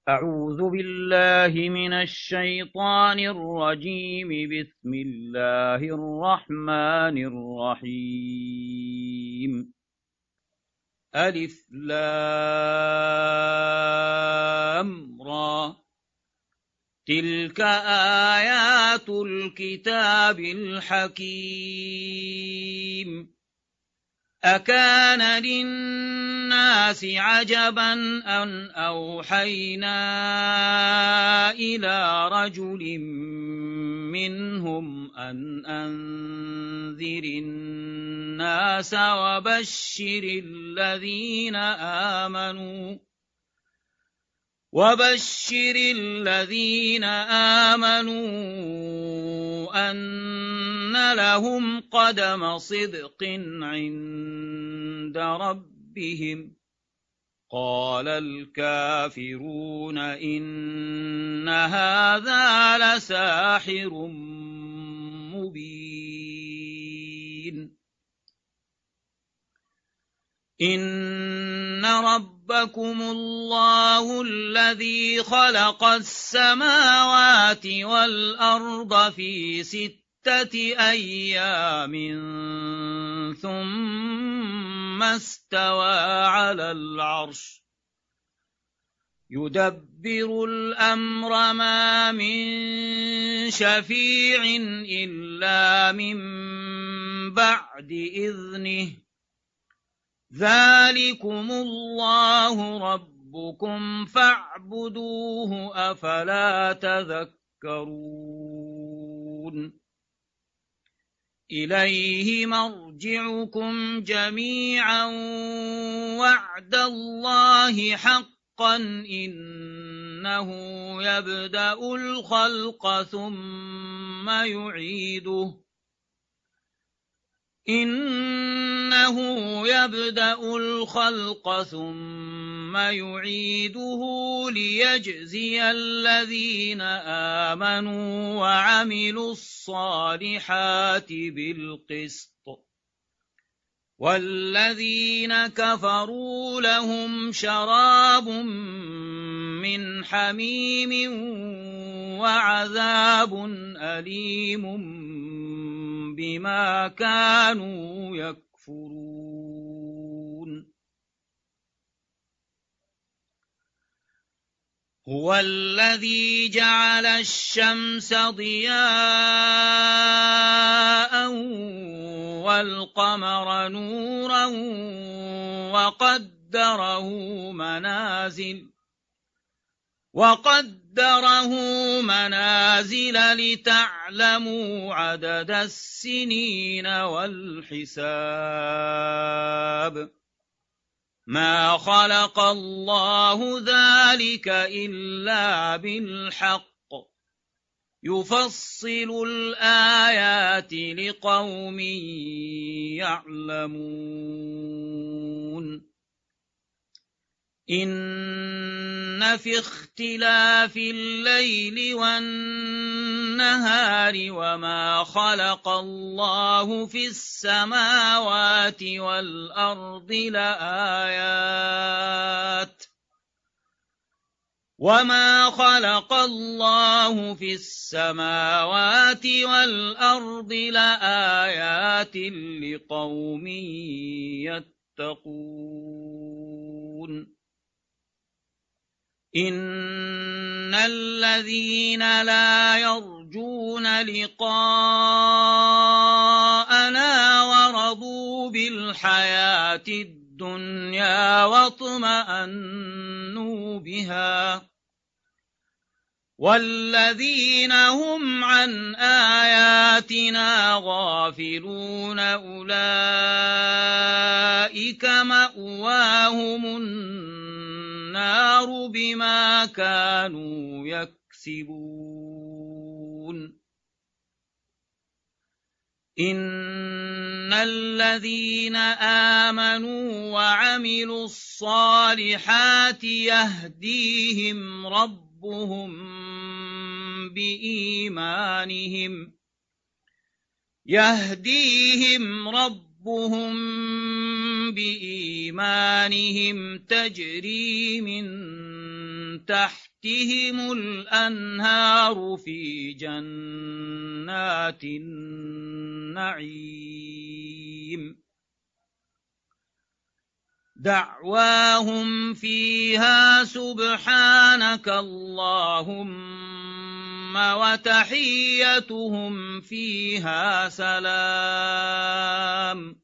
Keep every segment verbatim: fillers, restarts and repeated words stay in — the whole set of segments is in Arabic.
أعوذ بالله من الشيطان الرجيم. بسم الله الرحمن الرحيم. ألف لام را. تلك آيات الكتاب الحكيم. أكان للناس عجبا أن أوحينا إلى رجل منهم أن أنذر الناس وبشر الذين آمنوا وبشر الذين آمنوا أن لهم قدم صدق عند ربهم. قال الكافرون إن هذا لساحر مبين. إن ربكم الله الذي خلق السماوات والأرض في ستة أيام ثم استوى على العرش يدبر الأمر ما من شفيع إلا من بعد إذنه. ذلكم الله ربكم فاعبدوه أفلا تذكرون. إليه مرجعكم جميعا وعد الله حقا إنه يبدأ الخلق ثم يعيده إنه يبدأ الخلق ثم يعيده ليجزي الذين آمنوا وعملوا الصالحات بالقسط والذين كفروا لهم شراب من حميم وعذاب أليم بما كانوا يكفرون. هو الذي جعل الشمس ضياء والقمر نورا وقدره منازل وقدره منازل لتعلموا عدد السنين والحساب. ما خلق الله ذلك إلا بالحق يفصل الآيات لقوم يعلمون. إن في اختلاف الليل والنهار وما خلق الله في السماوات والأرض لآيات وما خلق الله في السماوات والأرض لآيات لقوم يتقون. إن الذين لا يرجون لقاءنا ورضوا بالحياة الدنيا واطمأنوا بها والذين هم عن آياتنا غافلون أولئك مأواهم النار بما كانوا يكسبون. إن الذين آمنوا وعملوا الصالحات يهديهم ربهم بإيمانهم يهديهم ربهم بإيمانهم تجري من تحتهم الأنهار في جنات النعيم دعواهم فيها سبحانك اللهم وتحيتهم فيها سلام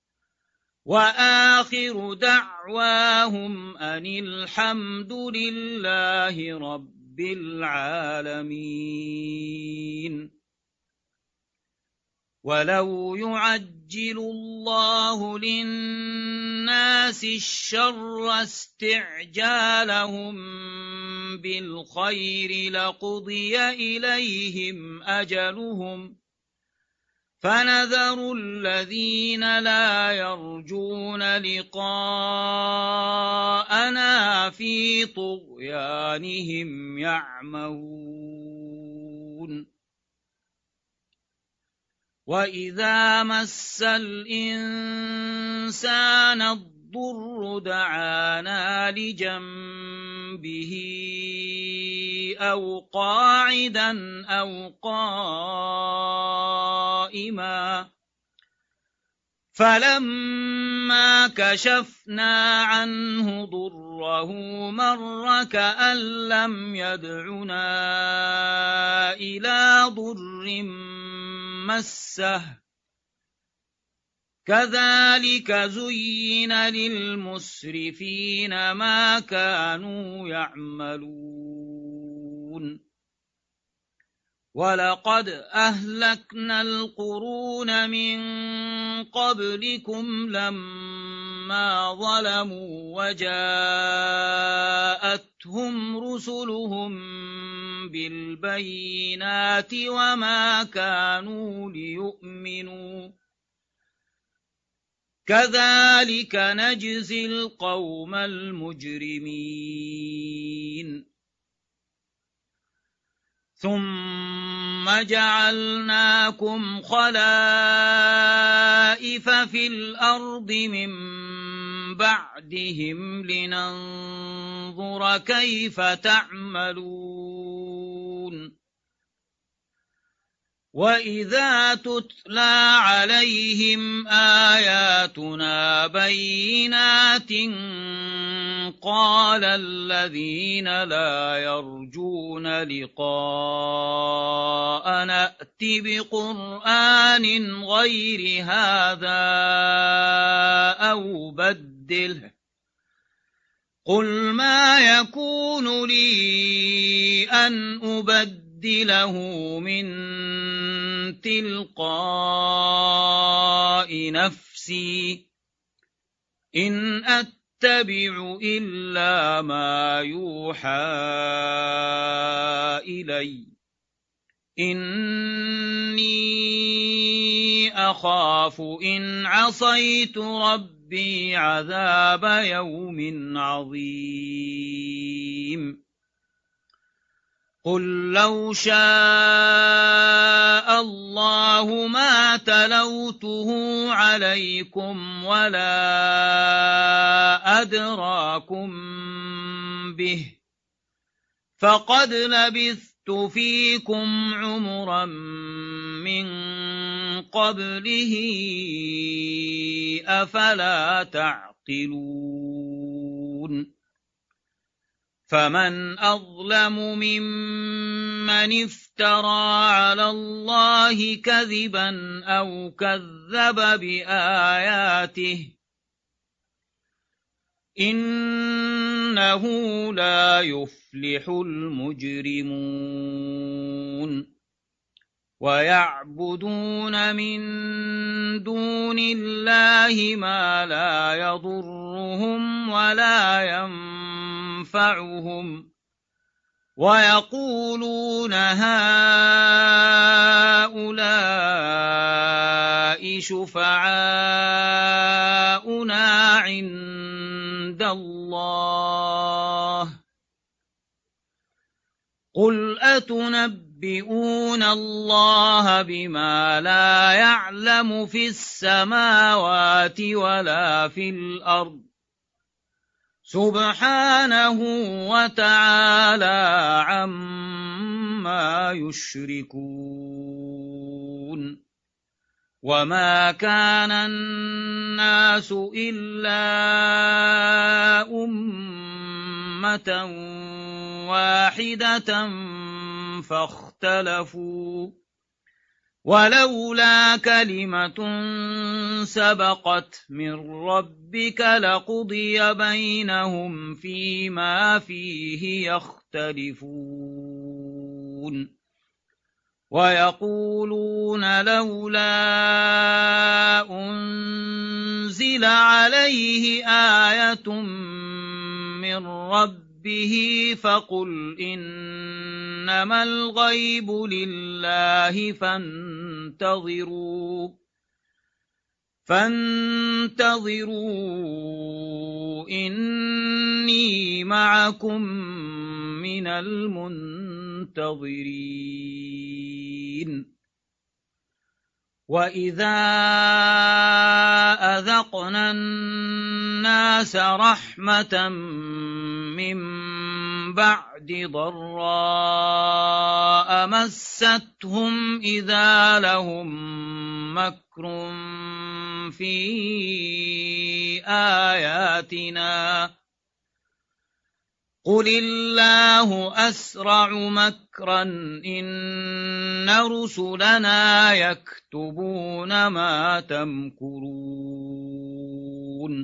وآخر دعواهم أن الحمد لله رب العالمين. ولو يعجل الله للناس الشر استعجالهم بالخير لقضي إليهم أجلهم فنذر الذين لا يرجون لقاءنا في طغيانهم يعمهون. وإذا مس الإنسان الضر دعانا لجنبه أو قاعدا أو قائما فلما كشفنا عنه ضره مر كأن لم يدعنا إلى ضر مسه كذلك زين للمسرفين ما كانوا يعملون. ولقد أهلكنا القرون من قبلكم لما ظلموا وجاءتهم رسلهم بالبينات وما كانوا ليؤمنوا كذلك نجزي القوم المجرمين. ثم جعلناكم خلائف في الأرض من بعدهم لننظر كيف تعملون. وإذا تتلى عليهم آياتنا بينات قال الذين لا يرجون لقاءنا ائت بقرآن غير هذا أو بدله قل ما يكون لي أن أبدله من تلقاء نفسي إن أتبع إلا ما يوحى إلي إني أخاف إن عصيت ربي عذاب يوم عظيم. قل لو شاء الله ما تلوته عليكم ولا أدراكم به فقد لبثت فيكم عمرا من قبله أفلا تعقلون. فمن أظلم ممن افترى على الله كذبا أو كذب بآياته إنه لا يفلح المجرمون. ويعبدون من دون الله ما لا يضرهم ولا ينفعهم ويقولون هؤلاء شفعاؤنا عند الله قل أتنبئون الله بما لا يعلم في السماوات ولا في الأرض سبحانه وتعالى عما يشركون وما كان الناس إلا أمة واحدة فاختلفوا ولولا كلمة سبقت من ربك لقضي بينهم فيما فيه يختلفون ويقولون لولا أنزل عليه آية من ربه فقل إنما الغيب لله فانتظروا فانتظروا إني معكم من المنتظرين وإذا أذقنا الناس رحمة من بعد ضراء مستهم إذا لهم مكر في آياتنا قل الله أسرع مكرا إن رسلنا يكتبون ما تمكرون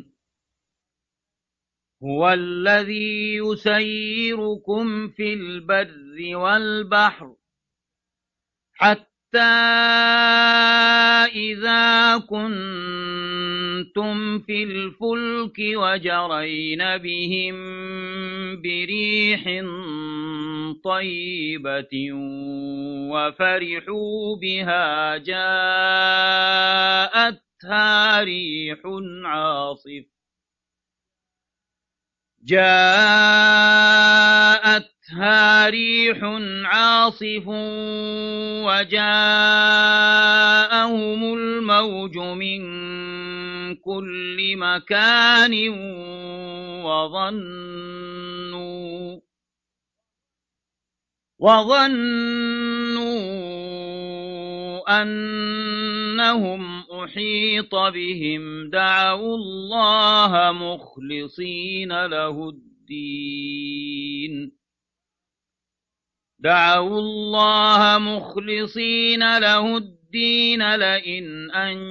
هو الذي يسيركم في البر والبحر حتى إذا كنتم في الفلك وجرين بهم بريح طيبة وفرحوا بها جاءتها ريح عاصف جاءتها ريح عاصف وجاءهم الموج من كل مكان وظنوا وظنوا أنهم أحيط بهم دعوا الله مخلصين له الدين دعوا الله مخلصين له الدين لئن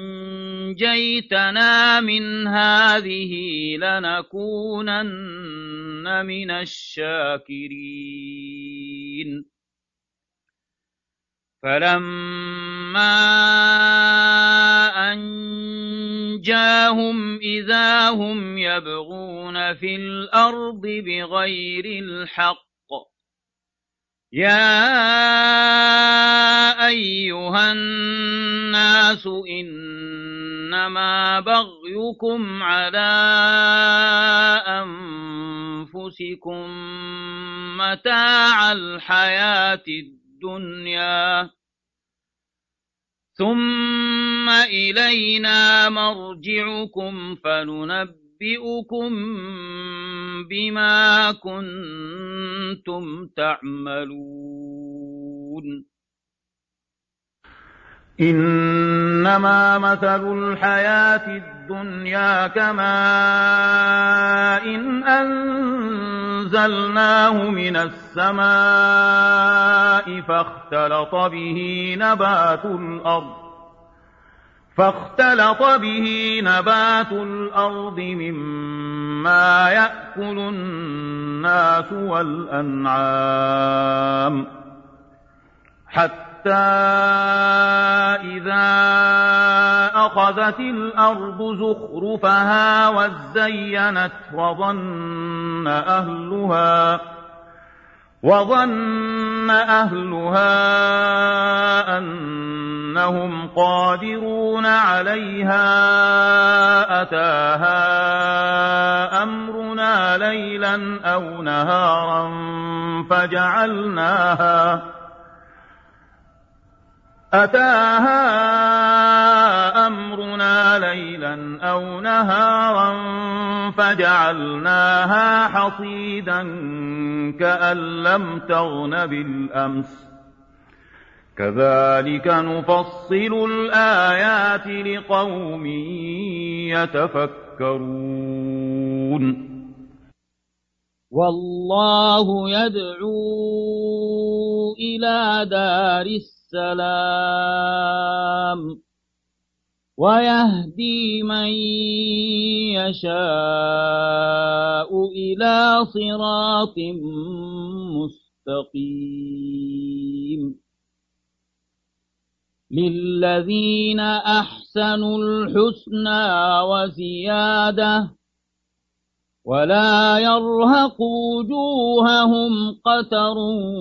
أنجيتنا من هذه لنكونن من الشاكرين فلما أنجاهم إذا هم يبغون في الأرض بغير الحق يا أيها الناس إنما بغيكم على أنفسكم متاع الحياة الدنيا ثم إلينا مرجعكم فننبئكم بما كنتم تعملون إنما مثل الحياة الدنيا كماء إن أنزلناه من السماء فاختلط به نبات الأرض فاختلط به نبات الأرض مما يأكل الناس والأنعام حتى إذا أخذت الأرض زخرفها وزينت وظن أهلها وظن أهلها أنهم قادرون عليها أتاها أمرنا ليلا أو نهارا فجعلناها أتاها أمرنا ليلا أو نهارا فجعلناها حصيدا كأن لم تغن بالأمس كذلك نفصل الآيات لقوم يتفكرون والله يدعو إلى دار السلام ويهدي من يشاء إلى صراط مستقيم للذين أحسنوا الحسنى وزيادة ولا يرهق وجوههم قتر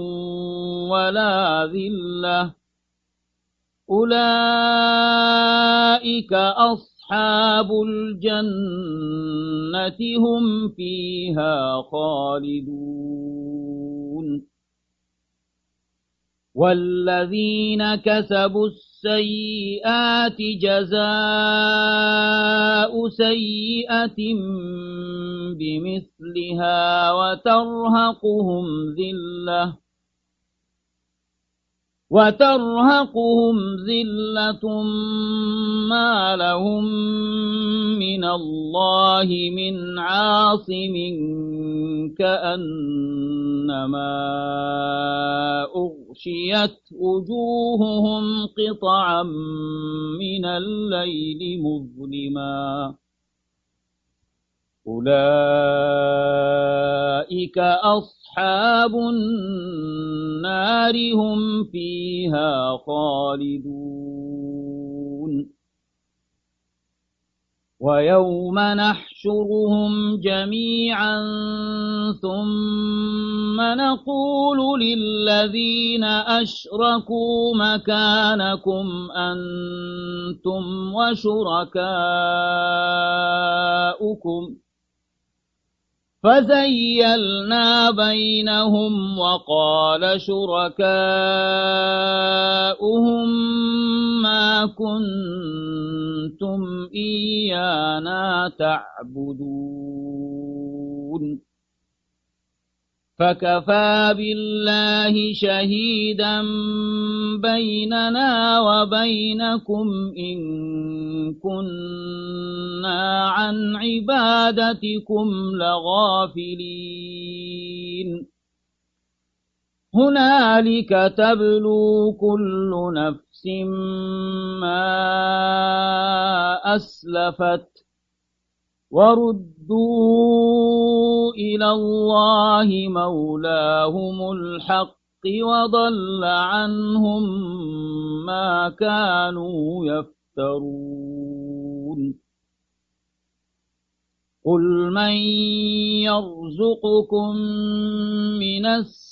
ولا ذلة أولئك أصحاب الجنة هم فيها خالدون والذين كسبوا السيئات جزاء سيئة بمثلها وترهقهم ذلة وترهقهم ذلة ما لهم من الله من عاصم كأنما أغشيت وجوههم قطعا من الليل مظلما أولئك أصحاب النار هم فيها خالدون ويوم نحشرهم جميعا ثم نقول للذين أشركوا مكانكم أنتم وشركاؤكم فزيلنا بينهم وقال شركاؤهم ما كنتم إيانا تعبدون فكفى بالله شهيدا بيننا وبينكم إن كنا عن عبادتكم لغافلين هنالك تبلو كل نفس ما أسلفت وردوا إلى الله مولاهم الحق وضل عنهم ما كانوا يفترون قل من يرزقكم من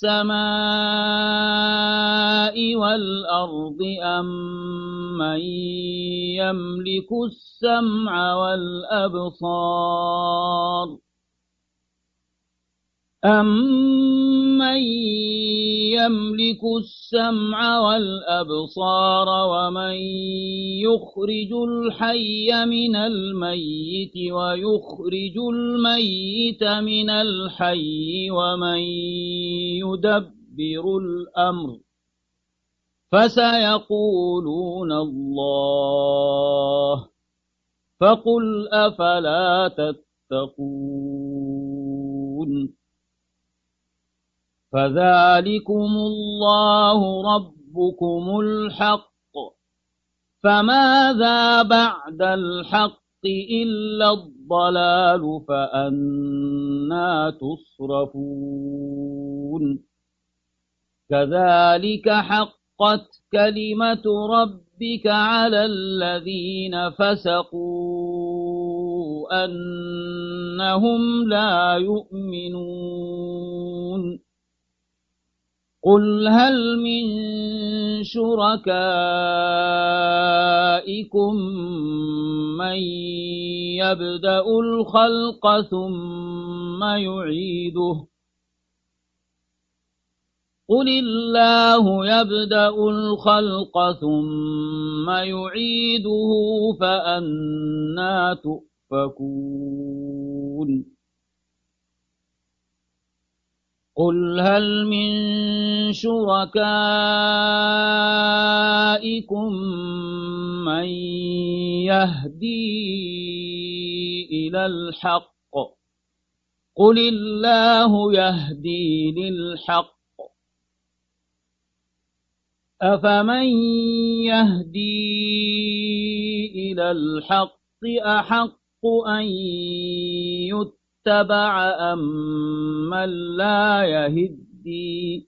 السماء والأرض أم من يملك السمع والأبصار أَمَّن يَمْلِكُ السَّمْعَ وَالْأَبْصَارَ وَمَن يُخْرِجُ الْحَيَّ مِنَ الْمَيِّتِ وَيُخْرِجُ الْمَيِّتَ مِنَ الْحَيِّ وَمَن يُدَبِّرُ الْأَمْرَ فَسَيَقُولُونَ اللَّهُ فَقُلْ أَفَلَا تَتَّقُونَ فذلكم الله ربكم الحق فماذا بعد الحق إلا الضلال فأنى تصرفون كذلك حقت كلمة ربك على الذين فسقوا أنهم لا يؤمنون قل هل من شركائكم من يبدأ الخلق ثم يعيده قل الله يبدأ الخلق ثم يعيده فأنى تؤفكون قل هل من شركائكم من يهدي إلى الحق قل الله يهدي للحق أفمن يهدي إلى الحق أحق أن يتبع أمن لا يهدي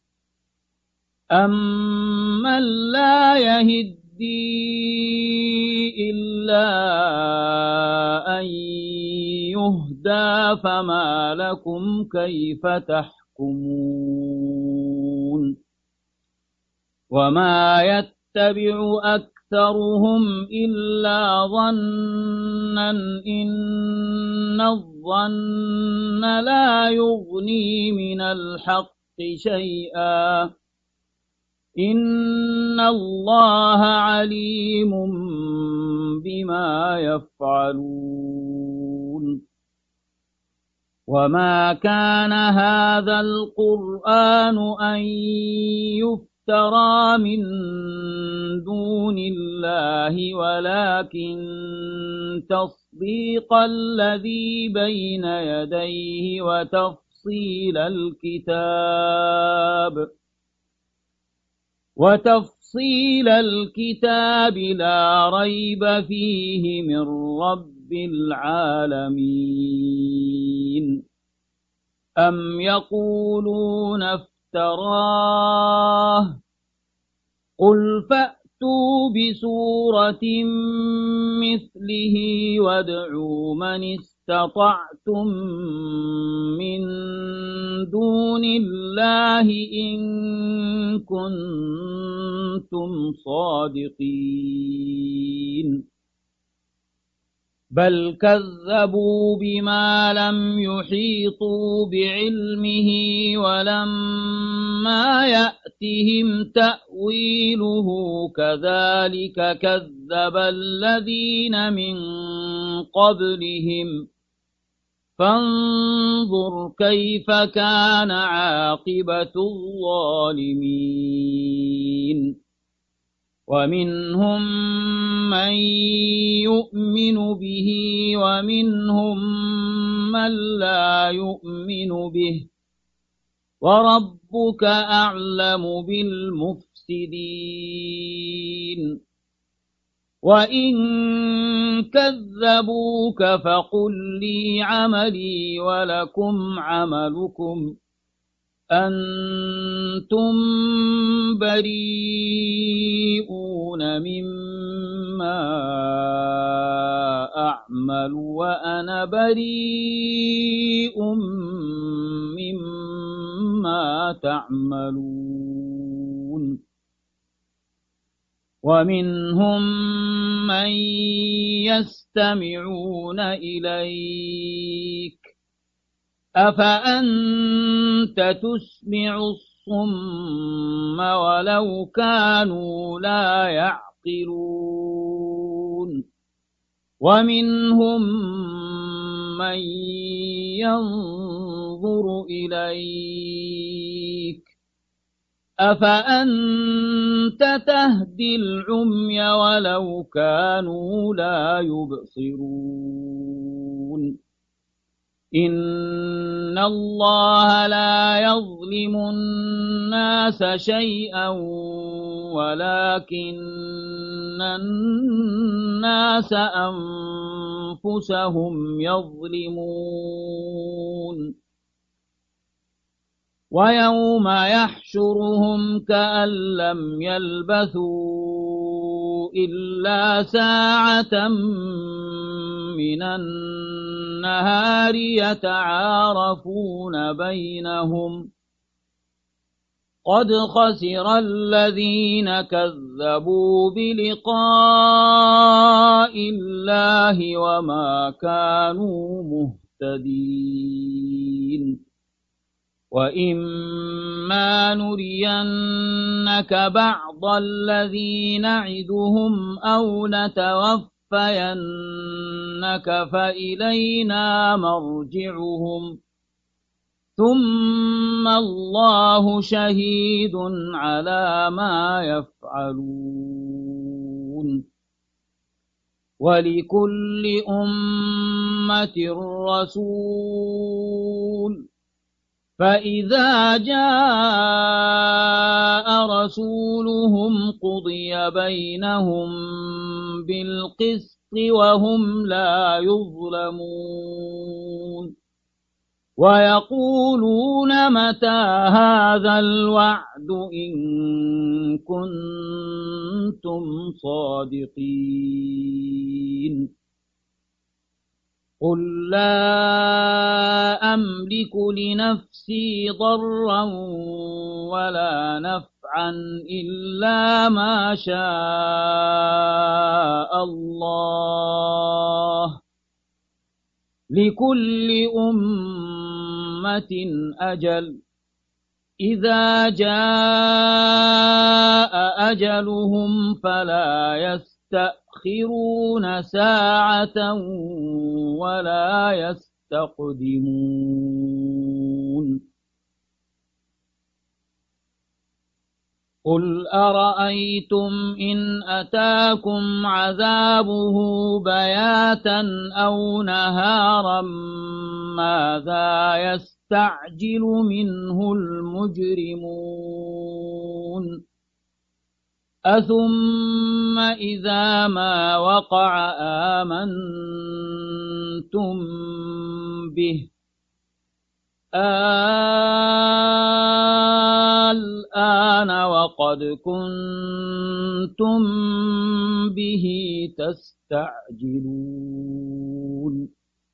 أمن لا يهدي إلا أن يهدى فما لكم كيف تحكمون وما يتبع أكثرهم إلا ظنا إن الظن لا يغني من الحق شيئا إن الله عليم بما يفعلون وما كان هذا القرآن أن يفترى من دون الله ولكن تصديق الذي بين يديه وتفصيل الكتاب وتفصيل الكتاب لا ريب فيه من رب العالمين أم يقولون افتراه قل فأتوا بسورة مثله وادعوا من استطعتم من دون الله إن كنتم صادقين بل كذبوا بما لم يحيطوا بعلمه ولما يأتهم تأويله كذلك كذب الذين من قبلهم فانظر كيف كان عاقبة الظالمين ومنهم من يؤمن به ومنهم من لا يؤمن به وربك أعلم بالمفسدين وإن كذبوك فقل لي عملي ولكم عملكم أنتم بريئون مما أعمل وأنا بريء مما تعملون ومنهم من يستمعون إليك أفأنت تسمع الصم ولو كانوا لا يعقلون ومنهم من ينظر إليك أفأنت تهدي العمي ولو كانوا لا يبصرون إن الله لا يظلم الناس شيئا ولكن الناس أنفسهم يظلمون ويوم يحشرهم كأن لم يلبثوا إلا ساعة من النهار يتعارفون بينهم قد خسر الذين كذبوا بلقاء الله وما كانوا مهتدين وإما إما نرينك بعض الذي نعدهم أو نتوفينك فإلينا مرجعهم ثم الله شهيد على ما يفعلون ولكل أمة رسول فإذا جاء رسولهم قضي بينهم بالقسط وهم لا يظلمون ويقولون متى هذا الوعد إن كنتم صادقين قل لا أملك لنفسي ضرا ولا نفعا إلا ما شاء الله لكل أمة أجل إذا جاء أجلهم فلا يستأخرون ساعة ولا يستقدمون قل أرأيتم إن أتاكم عذابه بياتا أو نهارا ماذا يستعجل منه المجرمون أثم إذا ما وقع آمنتم به الآن وقد كنتم به تستعجلون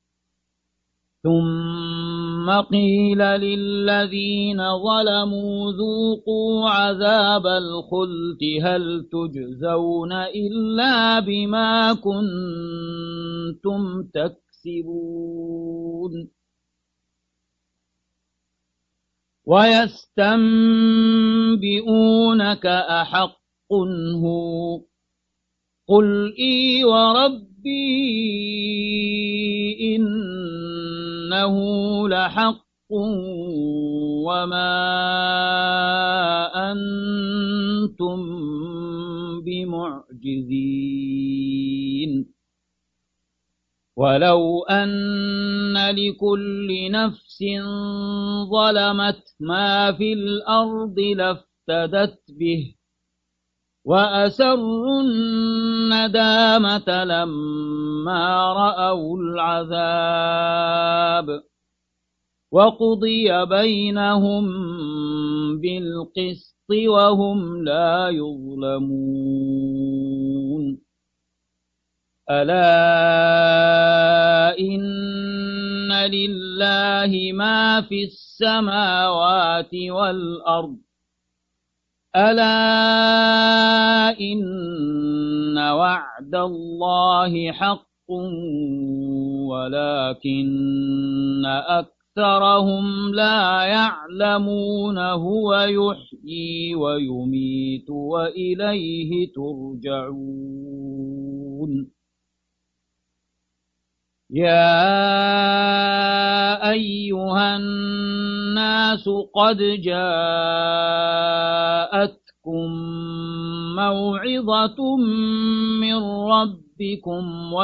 ثم قيل للذين ظلموا ذوقوا عذاب الخلد هل تجزون إلا بما كنتم تكسبون ويستنبئونك أحق هو قل إي وربي إنه لحق وما أنتم بمعجزين ولو أن لكل نفس ظلمت ما في الأرض لافتدت به وأسروا الندامة لما رأوا العذاب وقضي بينهم بالقسط وهم لا يظلمون ألا إن لله ما في السماوات والأرض ألا إن وعد الله حق ولكن أكثرهم لا يعلمون هو يحيي ويميت وإليه ترجعون يا أيها الناس قد جاءتكم موعظة من ربكم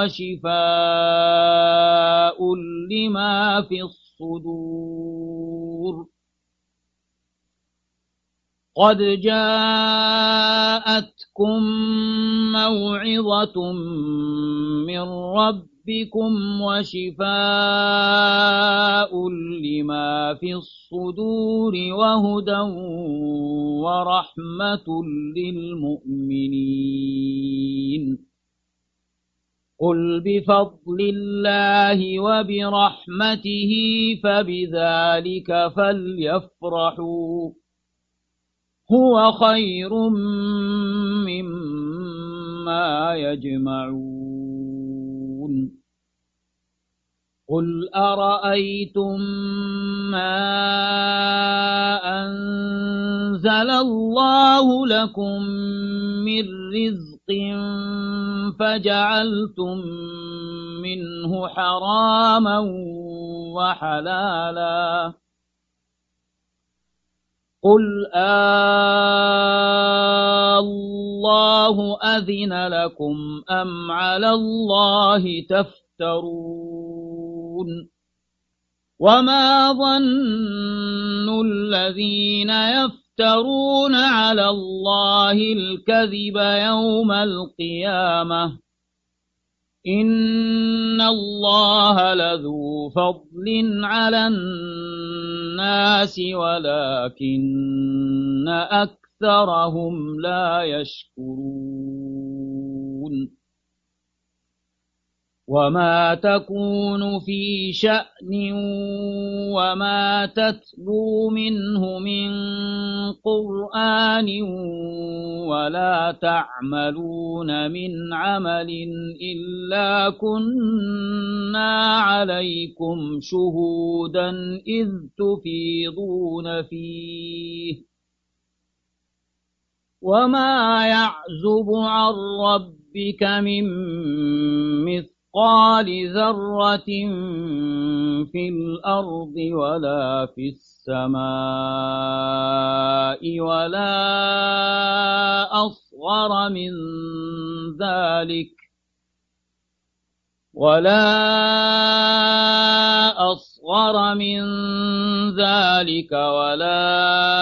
وشفاء لما في الصدور قد جاءتكم موعظة من ربكم بكم وشفاء لما في الصدور وهدى ورحمة للمؤمنين قل بفضل الله وبرحمته فبذلك فليفرحوا هو خير مما يجمعون قل أرأيتم ما أنزل أنزل الله لكم من رزق فجعلتم منه حراما وحلالا قل الله أذن لكم أم على الله تفترون وما ظن الذين يفترون على الله الكذب يوم القيامة إن الله لذو فضل على الناس ولكن أكثرهم لا يشكرون وما تكون في شأن وما تتلو منه من قرآن ولا تعملون من عمل إلا كنا عليكم شهودا إذ تفيضون فيه وما يعزب عن ربك من مثل مثقال ذرة في الأرض ولا في السماء ولا أصغر من ذلك ولا أصغر من ذلك ولا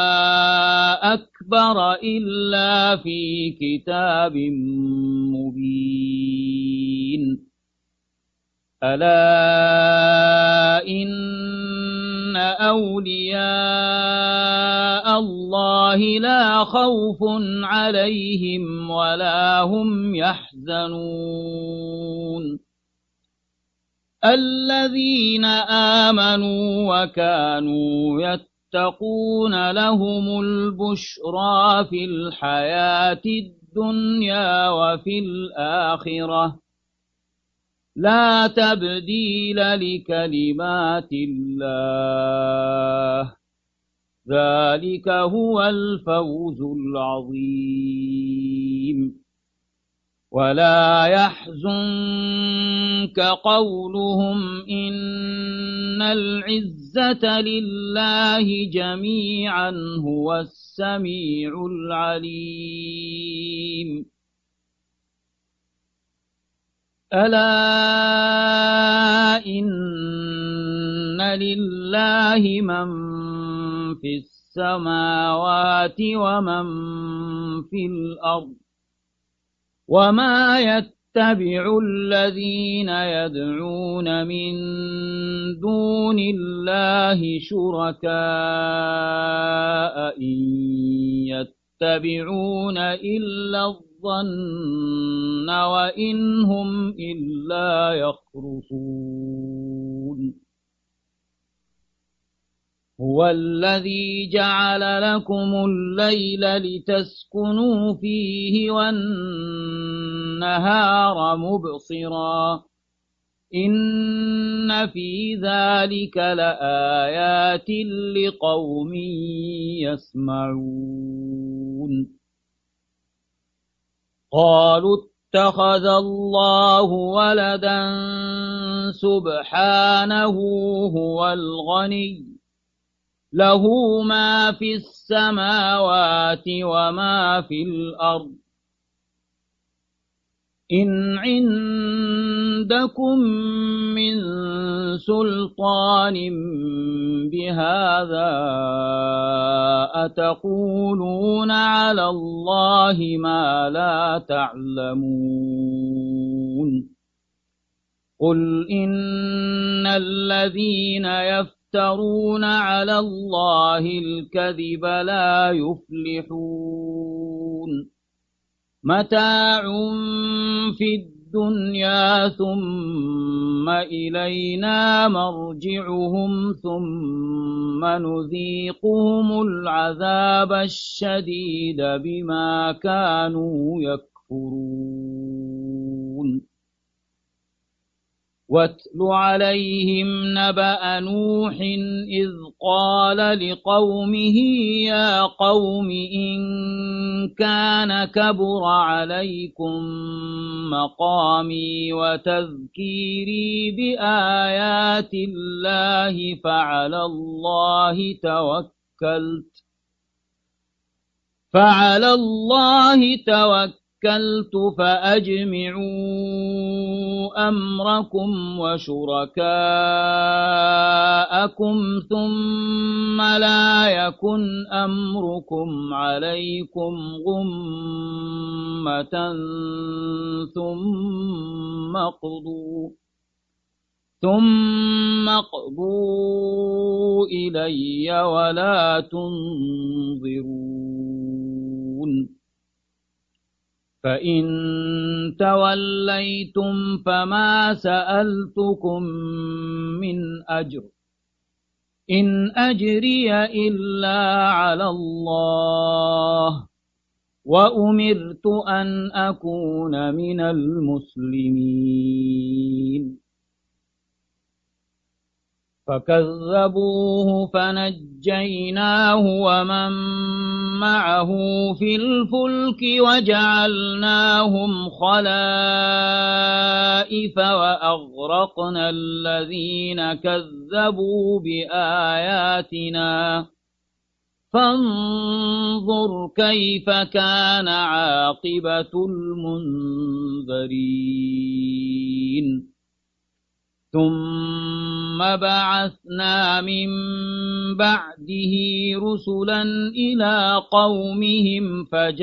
أكبر إلا في كتاب مبين ألا إن أولياء الله لا خوف عليهم ولا هم يحزنون الذين آمنوا وكانوا يتقون لهم البشرى في الحياة الدنيا وفي الآخرة لا تبديل لكلمات الله ذلك هو الفوز العظيم ولا يحزنك قولهم إن العزة لله جميعا هو السميع العليم ألا إن لله من في السماوات ومن في الأرض وما يتبع الذين يدعون من دون الله شركاء إن يتبعون إلا الظن وإن هم إلا يخرصون هو الذي جعل لكم الليل لتسكنوا فيه والنهار مبصرا إن في ذلك لآيات لقوم يسمعون قالوا اتخذ الله ولدا سبحانه هو الغني له ما في السماوات وما في الأرض إن عندكم من سلطان بهذا أتقولون على الله ما لا تعلمون قل إن الذين يفترون على الله الكذب لا يفلحون متاع في الدنيا ثم إلينا مرجعهم ثم نذيقهم العذاب الشديد بما كانوا يكفرون واتل عليهم نبأ نوح إذ قال لقومه يا قوم إن كان كبر عليكم مقامي وتذكيري بآيات الله فعلى الله توكلت فعلى الله توكلت فأجمعوا أمركم وشركاءكم ثم لا يكن أمركم عليكم غمة ثم قضوا ثم اقضوا إلي ولا تنظرون فإن توليتم فما سألتكم من أجر إن أجري إلا على الله وأمرت أن أكون من المسلمين فكذبوه فنجيناه ومن معه في الفلك وجعلناهم خلائف وأغرقنا الذين كذبوا بآياتنا فانظر كيف كان عاقبة المنذرين ثم بعثنا من بعده رسلا إلى قومهم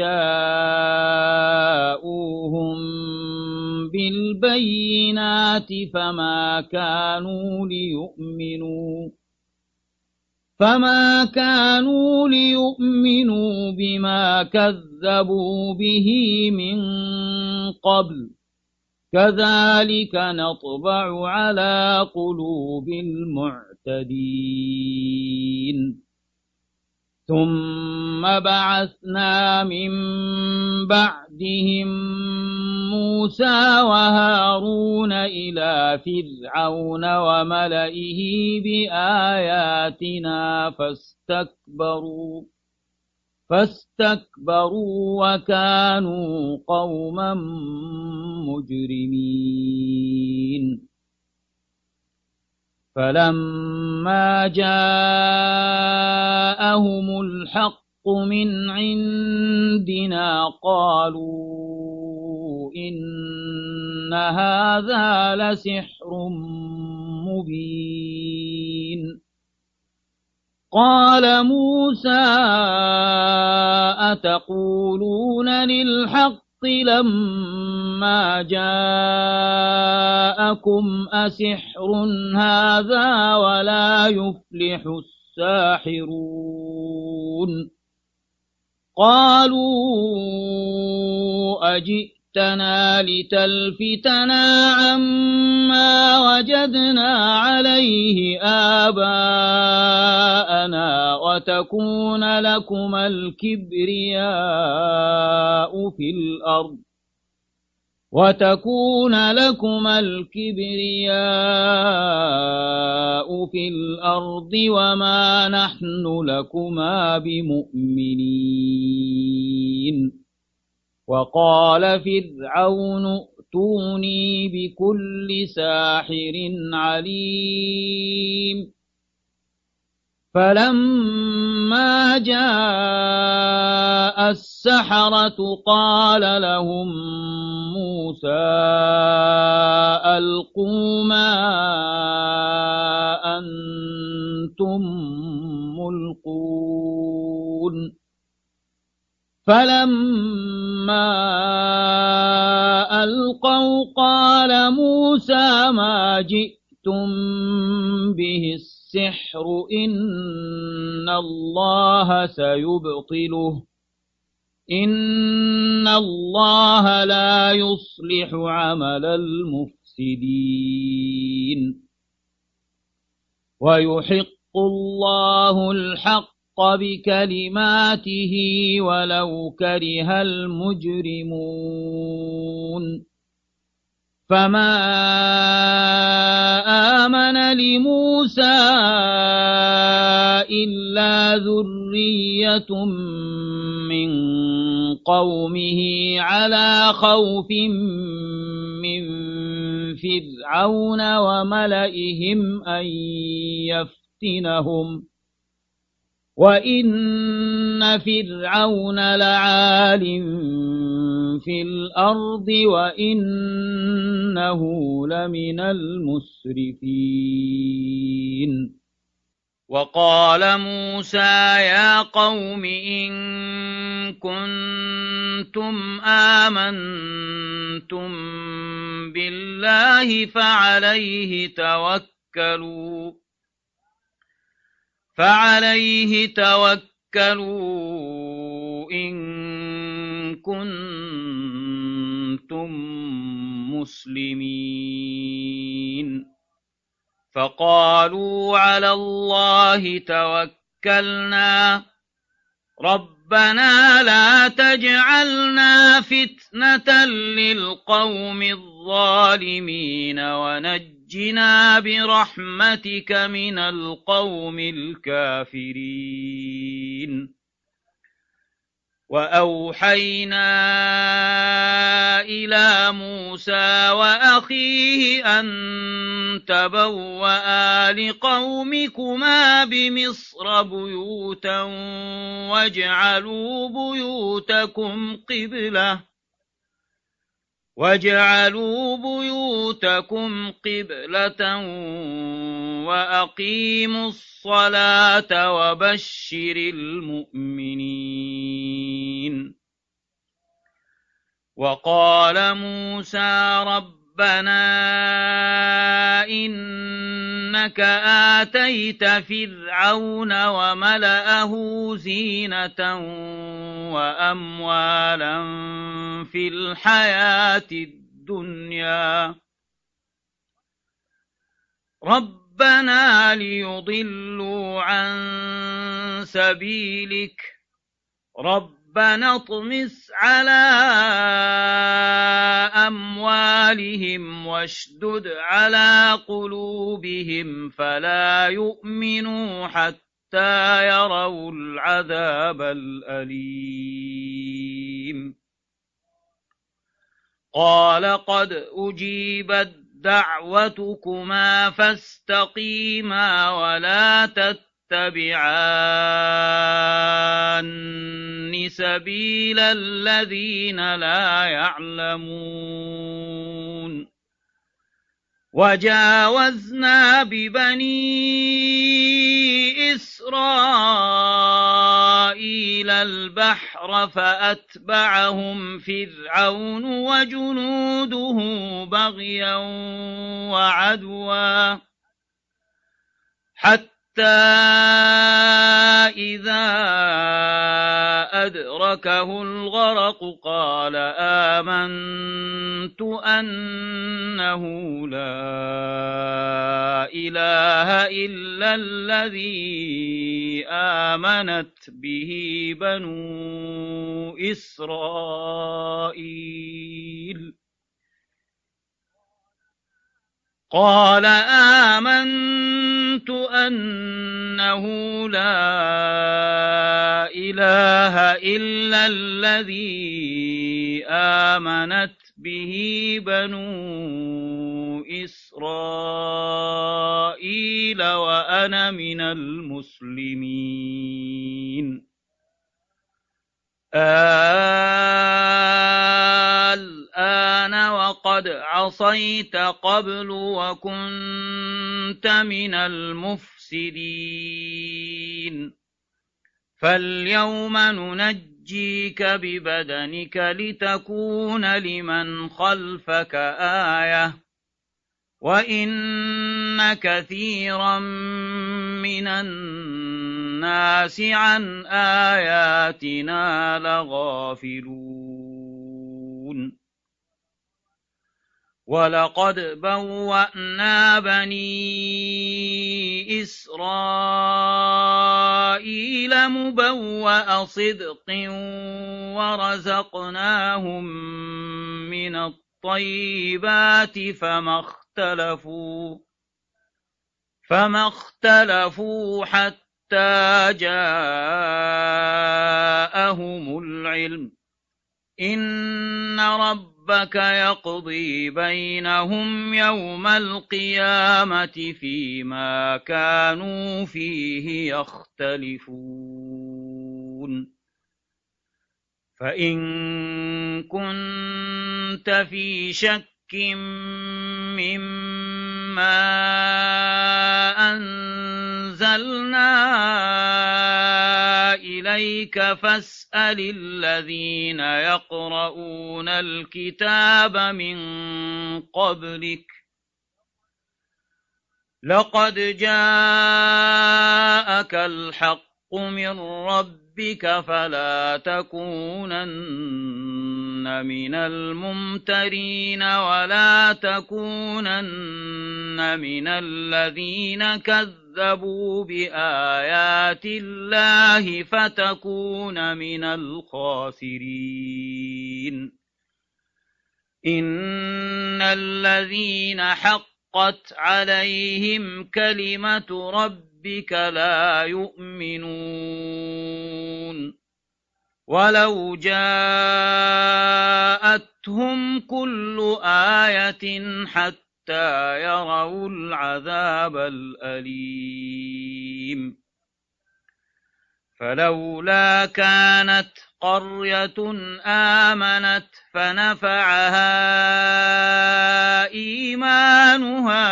فجاءوهم بالبينات فما كانوا ليؤمنوا فما كانوا ليؤمنوا بما كذبوا به من قبل كذلك نطبع على قلوب المعتدين ثم بعثنا من بعدهم موسى وهارون إلى فرعون وملئه بآياتنا فاستكبروا فاستكبروا وكانوا قوما مجرمين فلما جاءهم الحق من عندنا قالوا إن هذا لسحر مبين قال موسى أتقولون للحق لما جاءكم أسحر هذا ولا يفلح الساحرون قالوا أجئتنا لتلفتنا عما وجدنا عليه آباءنا وتكون لكما الكبرياء في الأرض وتكون لكما الكبرياء في الأرض وما نحن لكما بمؤمنين وقال فرعون ائتوني بكل ساحر عليم فلما جاء السحرة قال لهم موسى ألقوا ما أنتم ملقون فلما ألقوا قال موسى ما جئتم به السحر إن الله سيبطله إن الله لا يصلح عمل المفسدين ويحق الله الحق بكلماته ولو كره المجرمون فما آمن لموسى إلا ذرية من قومه على خوف من فرعون وملئهم أن يفتنهم وإن فرعون لعال في الأرض وإنه لمن المسرفين. وقال موسى يا قوم إن كنتم آمنتم بالله فعليه توكلوا فعليه توكلوا إن كنتم مسلمين. فقالوا على الله توكلنا ربنا لا تجعلنا فتنة للقوم الظالمين ونجنا برحمتك من القوم الكافرين. وأوحينا إلى موسى وأخيه أن تبوأ لقومكما بمصر بيوتا واجعلوا بيوتكم قبلة واجعلوا بيوتكم قبلة وأقيموا الصلاة وبشر المؤمنين. وقال موسى ربنا إنك آتيت فرعون وملأه زينة وأموالا في الحياة الدنيا ربنا ليضلوا عن سبيلك ربنا اطمس على أموالهم واشدد على قلوبهم فلا يؤمنوا حتى يروا العذاب الأليم. قال قد أجيبت دعوتكما فاستقيما ولا تتبعان سبيل الذين لا يعلمون. وجاوزنا ببني إسرائيل البحر فأتبعهم فرعون وجنوده بغيا وعدوا حتى إذا أدركه الغرق قال آمنت أنه لا إله إلا الذي آمنت به بنو إسرائيل قال آمنت أنه لا إله إلا الذي آمنت به بنو إسرائيل وأنا من المسلمين. الآن وقد عصيت قبل وكنت من المفسدين فاليوم ننجيك ببدنك لتكون لمن خلفك آية وإن كثيرا من الناس عن آياتنا لغافلون. ولقد بوأنا بني إسرائيل مبوأ صدق ورزقناهم من الطيبات الطيبات فما اختلفوا فما اختلفوا حتى جاءهم العلم إن ربك يقضي بينهم يوم القيامة فيما كانوا فيه يختلفون فإن كنت في شك مما أنزلنا إليك فاسأل الذين يقرؤون الكتاب من قبلك لقد جاءك الحق من ربك فلا تكونن من الممترين ولا تكونن من الذين كذبوا بآيات الله فتكون من الخاسرين إن الذين حقت عليهم كلمة ربك لا يؤمنون ولو جاءتهم كل آية حتى يروا العذاب الأليم فلولا كانت قرية آمنت فنفعها إيمانها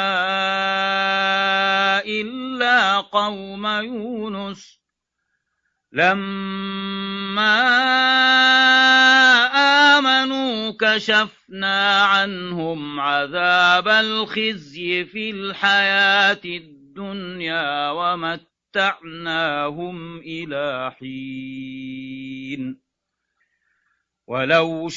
إلا قوم يونس لما آمنوا كشفنا عنهم عذاب الخزي في الحياة الدنيا ومتعناهم إلى حين ولو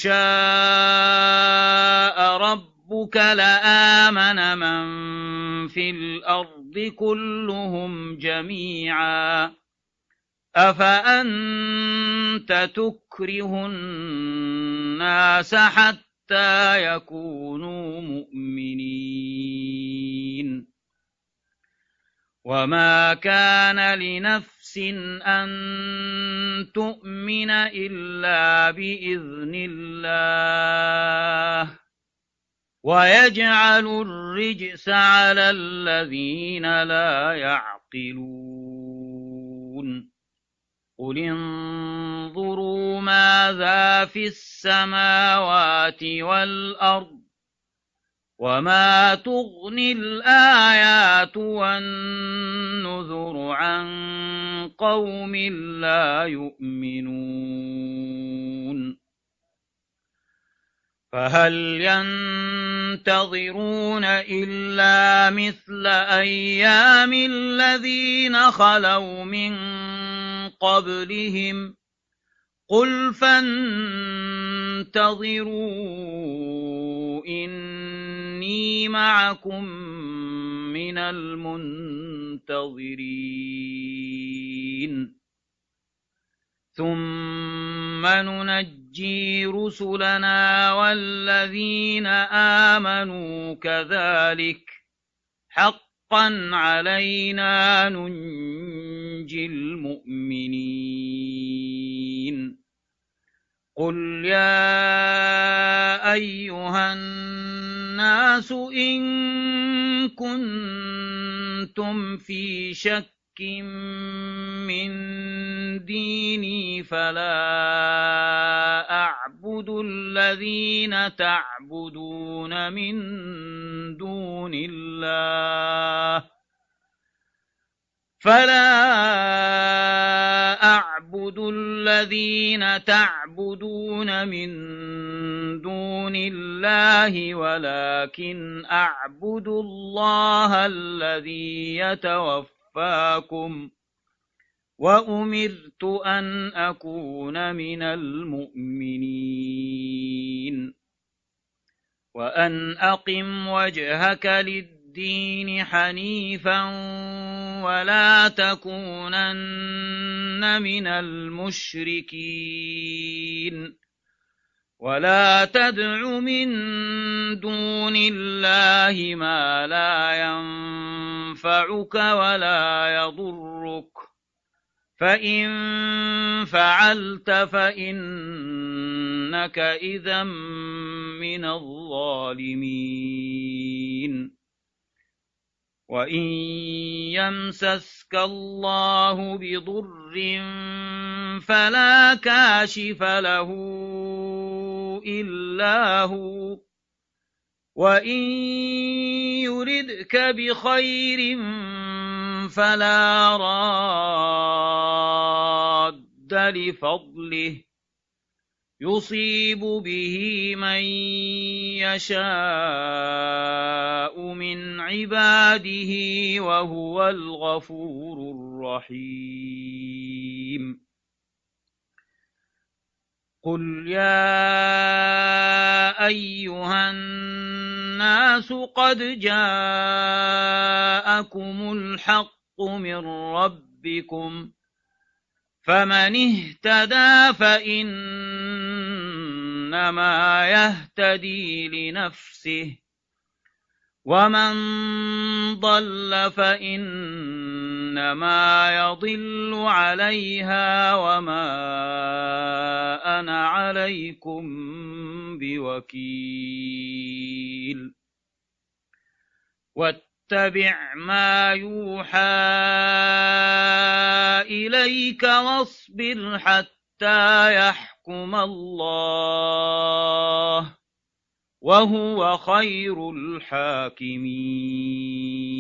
شاء ربك لآمن من في الأرض كلهم جميعا أفأنت تكره الناس حتى يكونوا مؤمنين وما كان لنفس أن تؤمن إلا بإذن الله ويجعل الرجس على الذين لا يعقلون قل انظروا ماذا في السماوات والأرض وما تغني الآيات والنذر عن قوم لا يؤمنون فهل ينتظرون إلا مثل أيام الذين خلوا من قبلهم قل فانتظروا إني معكم من المنتظرين ثم ننجي رسلنا والذين آمنوا كذلك حقا علينا ننجي المؤمنين قل يا أيها الناس إن كنتم في شك من ديني فلا أعبد الذين تعبدون من دون الله فلا أعبد الذين تعبدون من دون الله ولكن أعبد الله الذي يتوفاكم وأمرت أن أكون من المؤمنين وأن أقم وجهك للدين حنيفا ولا تكونن من المشركين ولا تدع من دون الله ما لا ينفعك ولا يضرك فإن فعلت فإنك إذا من الظالمين وإن يمسسك الله بضر فلا كاشف له إلا هو وإن يردك بخير فلا راد لفضله يصيب به من يشاء من عباده وهو الغفور الرحيم قل يا أيها الناس قد جاءكم الحق من ربكم فمن اهتدى فإنما يهتدي لنفسه ومن ضل فإنما يضل عليها وما أنا عليكم بوكيل واتبع ما يوحى إليك واصبر حتى يحكم الله وهو خير الحاكمين